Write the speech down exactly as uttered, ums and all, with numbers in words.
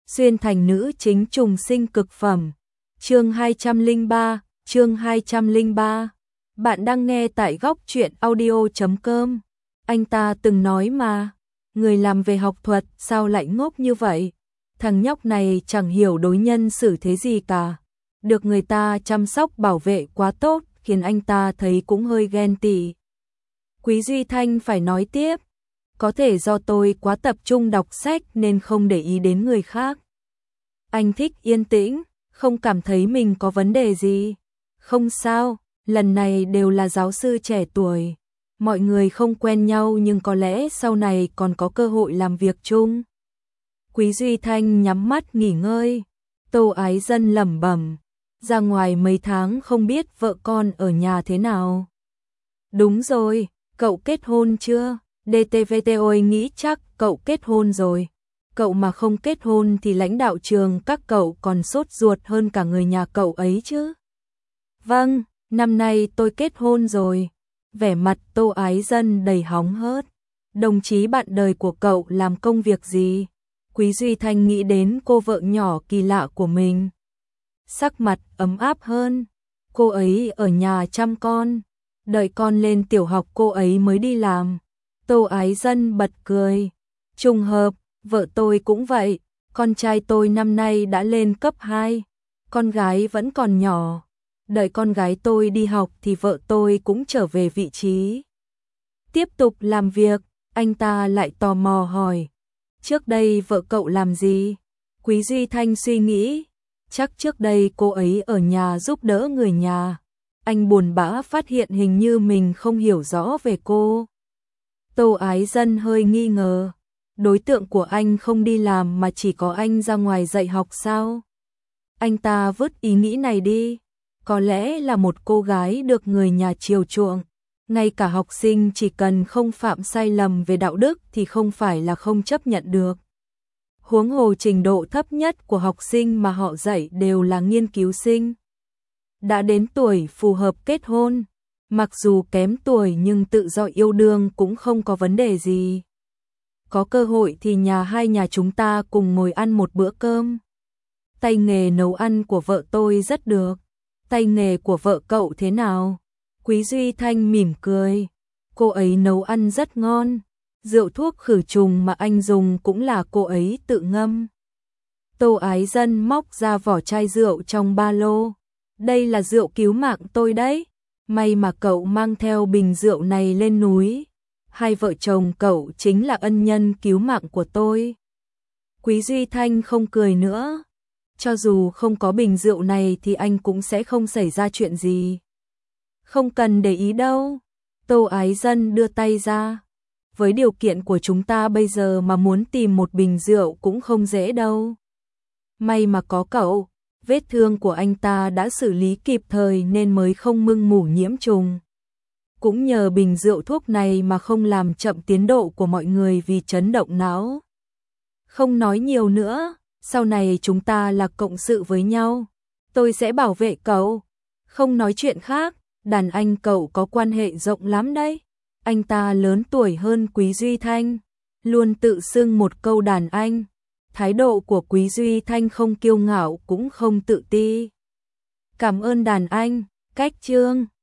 xuyên thành nữ chính trùng sinh cực phẩm. Chương hai trăm lẻ ba, chương hai trăm lẻ ba. Bạn đang nghe tại góc truyện audio chấm com. Anh ta từng nói mà, người làm về học thuật sao lại ngốc như vậy? Thằng nhóc này chẳng hiểu đối nhân xử thế gì cả. Được người ta chăm sóc bảo vệ quá tốt, khiến anh ta thấy cũng hơi ghen tị. Quý Duy Thanh phải nói tiếp, có thể do tôi quá tập trung đọc sách nên không để ý đến người khác. Anh thích yên tĩnh, không cảm thấy mình có vấn đề gì. Không sao, lần này đều là giáo sư trẻ tuổi. Mọi người không quen nhau nhưng có lẽ sau này còn có cơ hội làm việc chung. Quý Duy Thanh nhắm mắt nghỉ ngơi. Tô Ái Dân lẩm bẩm, ra ngoài mấy tháng không biết vợ con ở nhà thế nào. Đúng rồi, cậu kết hôn chưa? đê tê vê tê ôi nghĩ chắc cậu kết hôn rồi. Cậu mà không kết hôn thì lãnh đạo trường các cậu còn sốt ruột hơn cả người nhà cậu ấy chứ. Vâng, năm nay tôi kết hôn rồi. Vẻ mặt Tô Ái Dân đầy hóng hớt. Đồng chí bạn đời của cậu làm công việc gì? Quý Duy Thanh nghĩ đến cô vợ nhỏ kỳ lạ của mình. Sắc mặt ấm áp hơn. Cô ấy ở nhà chăm con. Đợi con lên tiểu học cô ấy mới đi làm. Tô Ái Dân bật cười. Trùng hợp, vợ tôi cũng vậy. Con trai tôi năm nay đã lên cấp hai. Con gái vẫn còn nhỏ. Đợi con gái tôi đi học thì vợ tôi cũng trở về vị trí. Tiếp tục làm việc, anh ta lại tò mò hỏi. Trước đây vợ cậu làm gì? Quý Duy Thanh suy nghĩ. Chắc trước đây cô ấy ở nhà giúp đỡ người nhà. Anh buồn bã phát hiện hình như mình không hiểu rõ về cô. Tô Ái Dân hơi nghi ngờ. Đối tượng của anh không đi làm mà chỉ có anh ra ngoài dạy học sao? Anh ta vứt ý nghĩ này đi. Có lẽ là một cô gái được người nhà chiều chuộng. Ngay cả học sinh chỉ cần không phạm sai lầm về đạo đức thì không phải là không chấp nhận được. Huống hồ trình độ thấp nhất của học sinh mà họ dạy đều là nghiên cứu sinh. Đã đến tuổi phù hợp kết hôn, mặc dù kém tuổi nhưng tự do yêu đương cũng không có vấn đề gì. Có cơ hội thì nhà hai nhà chúng ta cùng ngồi ăn một bữa cơm. Tay nghề nấu ăn của vợ tôi rất được. Tay nghề của vợ cậu thế nào? Quý Duy Thanh mỉm cười. Cô ấy nấu ăn rất ngon. Rượu thuốc khử trùng mà anh dùng cũng là cô ấy tự ngâm. Tô Ái Dân móc ra vỏ chai rượu trong ba lô. Đây là rượu cứu mạng tôi đấy. May mà cậu mang theo bình rượu này lên núi. Hai vợ chồng cậu chính là ân nhân cứu mạng của tôi. Quý Duy Thanh không cười nữa. Cho dù không có bình rượu này thì anh cũng sẽ không xảy ra chuyện gì. Không cần để ý đâu. Tô Ái Dân đưa tay ra. Với điều kiện của chúng ta bây giờ mà muốn tìm một bình rượu cũng không dễ đâu. May mà có cậu. Vết thương của anh ta đã xử lý kịp thời nên mới không mưng mủ nhiễm trùng. Cũng nhờ bình rượu thuốc này mà không làm chậm tiến độ của mọi người vì chấn động não. Không nói nhiều nữa, sau này chúng ta là cộng sự với nhau. Tôi sẽ bảo vệ cậu. Không nói chuyện khác, đàn anh cậu có quan hệ rộng lắm đấy. Anh ta lớn tuổi hơn Quý Duy Thanh, luôn tự xưng một câu đàn anh. Thái độ của Quý Duy Thanh không kiêu ngạo cũng không tự ti. Cảm ơn đàn anh, cách chương.